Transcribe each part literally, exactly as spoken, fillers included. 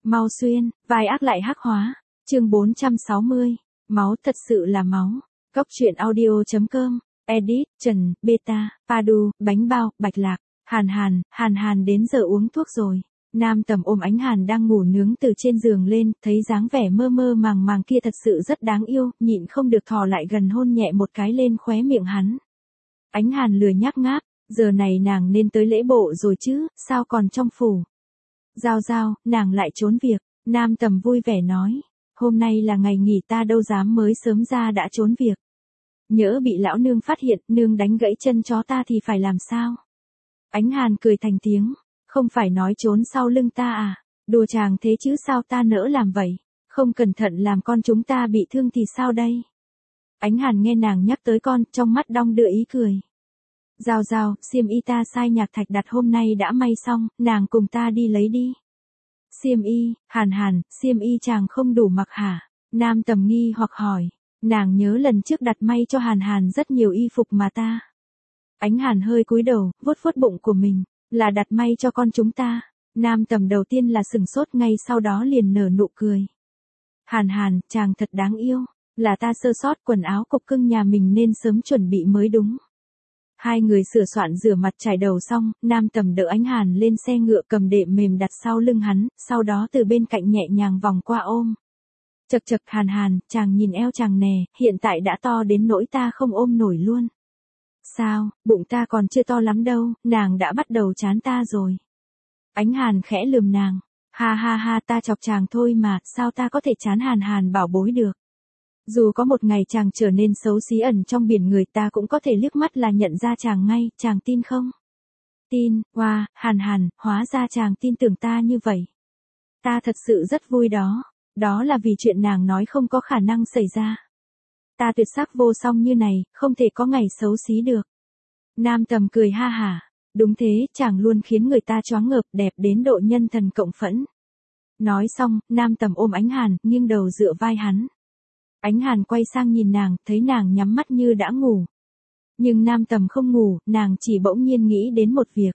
Mau xuyên, vai ác lại hắc hóa. Chương bốn trăm sáu mươi. Máu thật sự là máu. Góc truyện audio.com. Edit, Trần, Beta, Padu, Bánh bao, Bạch Lạc. Hàn Hàn, Hàn Hàn đến giờ uống thuốc rồi. Nam Tầm ôm Ánh Hàn đang ngủ nướng từ trên giường lên, thấy dáng vẻ mơ mơ màng màng kia thật sự rất đáng yêu, nhịn không được thò lại gần hôn nhẹ một cái lên khóe miệng hắn. Ánh Hàn lười nhác ngáp, giờ này nàng nên tới lễ bộ rồi chứ, sao còn trong phủ. Giao giao, nàng lại trốn việc. Nam Tầm vui vẻ nói, hôm nay là ngày nghỉ ta đâu dám mới sớm ra đã trốn việc. Nhỡ bị lão nương phát hiện, nương đánh gãy chân chó ta thì phải làm sao? Ánh Hàn cười thành tiếng, không phải nói trốn sau lưng ta à, đùa chàng thế chứ sao ta nỡ làm vậy, không cẩn thận làm con chúng ta bị thương thì sao đây? Ánh Hàn nghe nàng nhắc tới con, trong mắt đong đưa ý cười. Giao giao, xiêm y ta sai Nhạc Thạch đặt hôm nay đã may xong, nàng cùng ta đi lấy đi. Xiêm y, Hàn Hàn, xiêm y chàng không đủ mặc hả? Nam Tầm nghi hoặc hỏi, nàng nhớ lần trước đặt may cho Hàn Hàn rất nhiều y phục mà ta. Ánh Hàn hơi cúi đầu, vuốt vuốt bụng của mình, là đặt may cho con chúng ta. Nam Tầm đầu tiên là sừng sốt, ngay sau đó liền nở nụ cười. Hàn Hàn, chàng thật đáng yêu, là ta sơ sót, quần áo cục cưng nhà mình nên sớm chuẩn bị mới đúng. Hai người sửa soạn rửa mặt chải đầu xong, Nam Tầm đỡ Ánh Hàn lên xe ngựa, cầm đệm mềm đặt sau lưng hắn, sau đó từ bên cạnh nhẹ nhàng vòng qua ôm. Chật chật, Hàn Hàn, chàng nhìn eo chàng nè, hiện tại đã to đến nỗi ta không ôm nổi luôn. Sao, bụng ta còn chưa to lắm đâu, nàng đã bắt đầu chán ta rồi. Ánh Hàn khẽ lườm nàng, ha ha ha, ta chọc chàng thôi mà, sao ta có thể chán Hàn Hàn bảo bối được. Dù có một ngày chàng trở nên xấu xí ẩn trong biển người, ta cũng có thể liếc mắt là nhận ra chàng ngay, chàng tin không? Tin, wow, Hàn Hàn, hóa ra chàng tin tưởng ta như vậy. Ta thật sự rất vui đó, đó là vì chuyện nàng nói không có khả năng xảy ra. Ta tuyệt sắc vô song như này, không thể có ngày xấu xí được. Nam Tầm cười ha hả, đúng thế, chàng luôn khiến người ta choáng ngợp, đẹp đến độ nhân thần cộng phẫn. Nói xong, Nam Tầm ôm Ánh Hàn, nghiêng đầu dựa vai hắn. Ánh Hàn quay sang nhìn nàng, thấy nàng nhắm mắt như đã ngủ. Nhưng Nam Tầm không ngủ, nàng chỉ bỗng nhiên nghĩ đến một việc.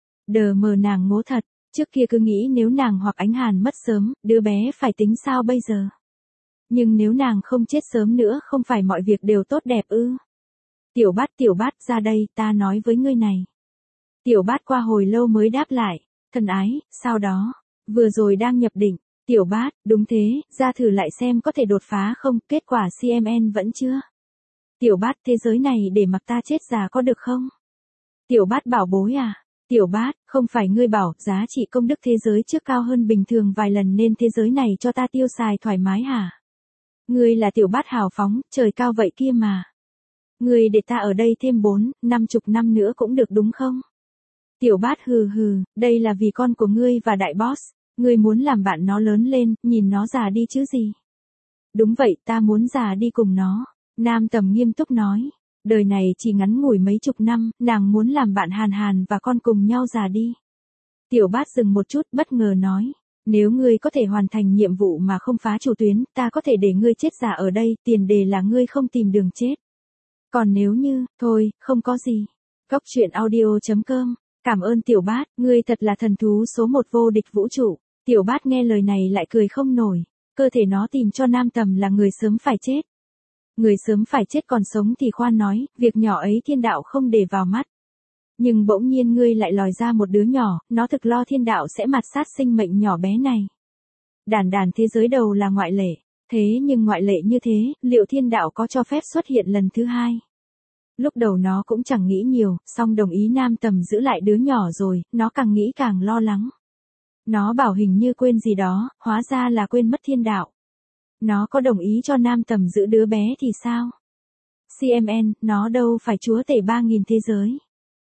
Đờ mờ nàng ngố thật, trước kia cứ nghĩ nếu nàng hoặc Ánh Hàn mất sớm, đứa bé phải tính sao bây giờ. Nhưng nếu nàng không chết sớm nữa, không phải mọi việc đều tốt đẹp ư? Tiểu Bát, Tiểu Bát, ra đây, ta nói với ngươi này. Tiểu Bát qua hồi lâu mới đáp lại, thân ái, sau đó, vừa rồi đang nhập định. Tiểu Bát, đúng thế, ra thử lại xem có thể đột phá không, kết quả xê em en vẫn chưa. Tiểu Bát, thế giới này để mặc ta chết già có được không? Tiểu Bát bảo bối à? Tiểu Bát, không phải ngươi bảo giá trị công đức thế giới trước cao hơn bình thường vài lần nên thế giới này cho ta tiêu xài thoải mái hả? Ngươi là Tiểu Bát hào phóng, trời cao vậy kia mà. Ngươi để ta ở đây thêm bốn, năm chục năm nữa cũng được đúng không? Tiểu Bát hừ hừ, đây là vì con của ngươi và đại boss. Ngươi muốn làm bạn nó lớn lên, nhìn nó già đi chứ gì. Đúng vậy, ta muốn già đi cùng nó. Nam Tầm nghiêm túc nói. Đời này chỉ ngắn ngủi mấy chục năm, nàng muốn làm bạn Hàn Hàn và con cùng nhau già đi. Tiểu Bát dừng một chút, bất ngờ nói. Nếu ngươi có thể hoàn thành nhiệm vụ mà không phá chủ tuyến, ta có thể để ngươi chết già ở đây, tiền đề là ngươi không tìm đường chết. Còn nếu như, thôi, không có gì. Góc truyện audio.com. Cảm ơn Tiểu Bát, ngươi thật là thần thú số một vô địch vũ trụ. Tiểu Bát nghe lời này lại cười không nổi, cơ thể nó tìm cho Nam Tầm là người sớm phải chết. Người sớm phải chết còn sống thì khoan nói, việc nhỏ ấy thiên đạo không để vào mắt. Nhưng bỗng nhiên ngươi lại lòi ra một đứa nhỏ, nó thực lo thiên đạo sẽ mạt sát sinh mệnh nhỏ bé này. Đàn đàn thế giới đầu là ngoại lệ, thế nhưng ngoại lệ như thế, liệu thiên đạo có cho phép xuất hiện lần thứ hai? Lúc đầu nó cũng chẳng nghĩ nhiều, song đồng ý Nam Tầm giữ lại đứa nhỏ rồi, nó càng nghĩ càng lo lắng. Nó bảo hình như quên gì đó, hóa ra là quên mất thiên đạo. Nó có đồng ý cho Nam Tầm giữ đứa bé thì sao? xê em en, nó đâu phải chúa tể ba nghìn thế giới.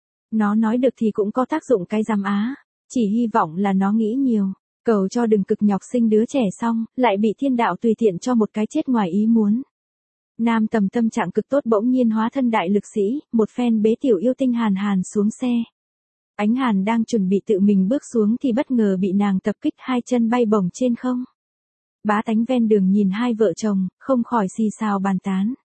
Nó nói được thì cũng có tác dụng cái rắm á, chỉ hy vọng là nó nghĩ nhiều, cầu cho đừng cực nhọc sinh đứa trẻ xong, lại bị thiên đạo tùy tiện cho một cái chết ngoài ý muốn. Nam Tầm tâm trạng cực tốt bỗng nhiên hóa thân đại lực sĩ, một phen bế tiểu yêu tinh Hàn Hàn xuống xe. Ánh Hàn đang chuẩn bị tự mình bước xuống thì bất ngờ bị nàng tập kích, hai chân bay bổng trên không. Bá tánh ven đường nhìn hai vợ chồng, không khỏi xì xào bàn tán.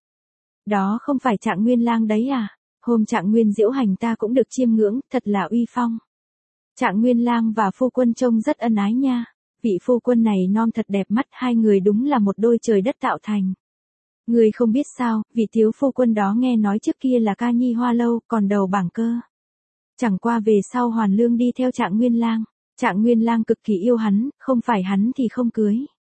Đó không phải Trạng Nguyên Lang đấy à? Hôm Trạng Nguyên diễu hành ta cũng được chiêm ngưỡng, thật là uy phong. Trạng Nguyên Lang và phu quân trông rất ân ái nha. vị phu quân này non thật đẹp mắt, hai người đúng là một đôi trời đất tạo thành. Người không biết sao, vị thiếu phu quân đó nghe nói trước kia là ca nhi hoa lâu, còn đầu bảng cơ. Chẳng qua về sau Hoàn Lương đi theo Trạng Nguyên Lang, Trạng Nguyên Lang cực kỳ yêu hắn, không phải hắn thì không cưới.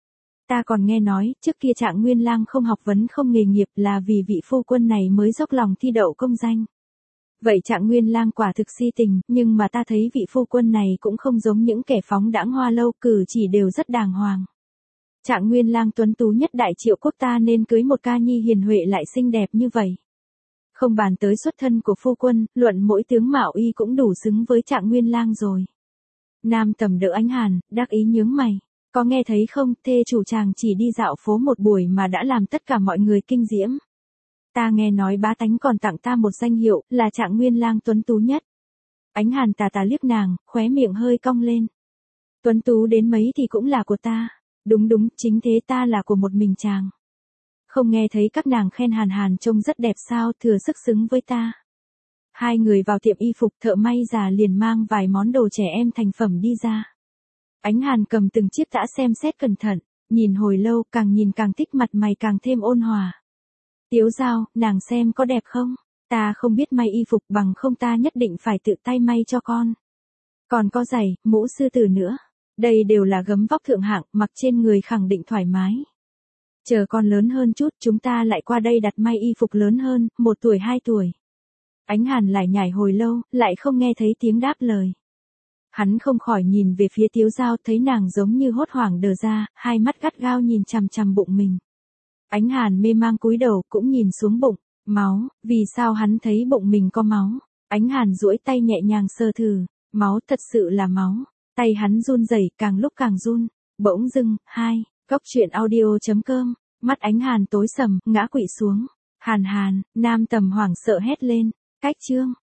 Ta còn nghe nói, trước kia Trạng Nguyên Lang không học vấn không nghề nghiệp là vì vị phu quân này mới dốc lòng thi đậu công danh. Vậy Trạng Nguyên Lang quả thực si tình, nhưng mà ta thấy vị phu quân này cũng không giống những kẻ phóng đãng hoa lâu, cử chỉ đều rất đàng hoàng. Trạng Nguyên Lang tuấn tú nhất đại Triệu quốc, ta nên cưới một ca nhi hiền huệ lại xinh đẹp như vậy. Không bàn tới xuất thân của phu quân, luận mỗi tướng mạo y cũng đủ xứng với Trạng Nguyên Lang rồi. Nam Tầm đỡ Ánh Hàn, đắc ý nhướng mày. Có nghe thấy không, thê chủ chàng chỉ đi dạo phố một buổi mà đã làm tất cả mọi người kinh diễm. Ta nghe nói bá tánh còn tặng ta một danh hiệu, là Trạng Nguyên Lang tuấn tú nhất. Ánh Hàn tà tà liếc nàng, khóe miệng hơi cong lên. Tuấn tú đến mấy thì cũng là của ta. Đúng đúng, chính thế, ta là của một mình chàng. Không nghe thấy các nàng khen Hàn Hàn trông rất đẹp sao, thừa sức xứng với ta. Hai người vào tiệm y phục, thợ may già liền mang vài món đồ trẻ em thành phẩm đi ra. Ánh Hàn cầm từng chiếc tã xem xét cẩn thận, nhìn hồi lâu, càng nhìn càng thích, mặt mày càng thêm ôn hòa. Tiếu Giao, nàng xem có đẹp không? Ta không biết may y phục, bằng không ta nhất định phải tự tay may cho con. Còn có giày, mũ sư tử nữa. Đây đều là gấm vóc thượng hạng, mặc trên người khẳng định thoải mái. Chờ con lớn hơn chút, chúng ta lại qua đây đặt may y phục lớn hơn, một tuổi hai tuổi. Ánh Hàn lải nhải hồi lâu, lại không nghe thấy tiếng đáp lời. Hắn không khỏi nhìn về phía Tiếu Giao, thấy nàng giống như hốt hoảng đờ ra, hai mắt gắt gao nhìn chằm chằm bụng mình. Ánh Hàn mê mang cúi đầu, cũng nhìn xuống bụng, máu, vì sao hắn thấy bụng mình có máu? Ánh Hàn duỗi tay nhẹ nhàng sờ thử, máu, thật sự là máu. Tay hắn run rẩy, càng lúc càng run. Bỗng dưng, hai, góc truyện audio chấm com, mắt Ánh Hàn tối sầm, ngã quỵ xuống. Hàn Hàn, Nam Tầm hoảng sợ hét lên, cách chương.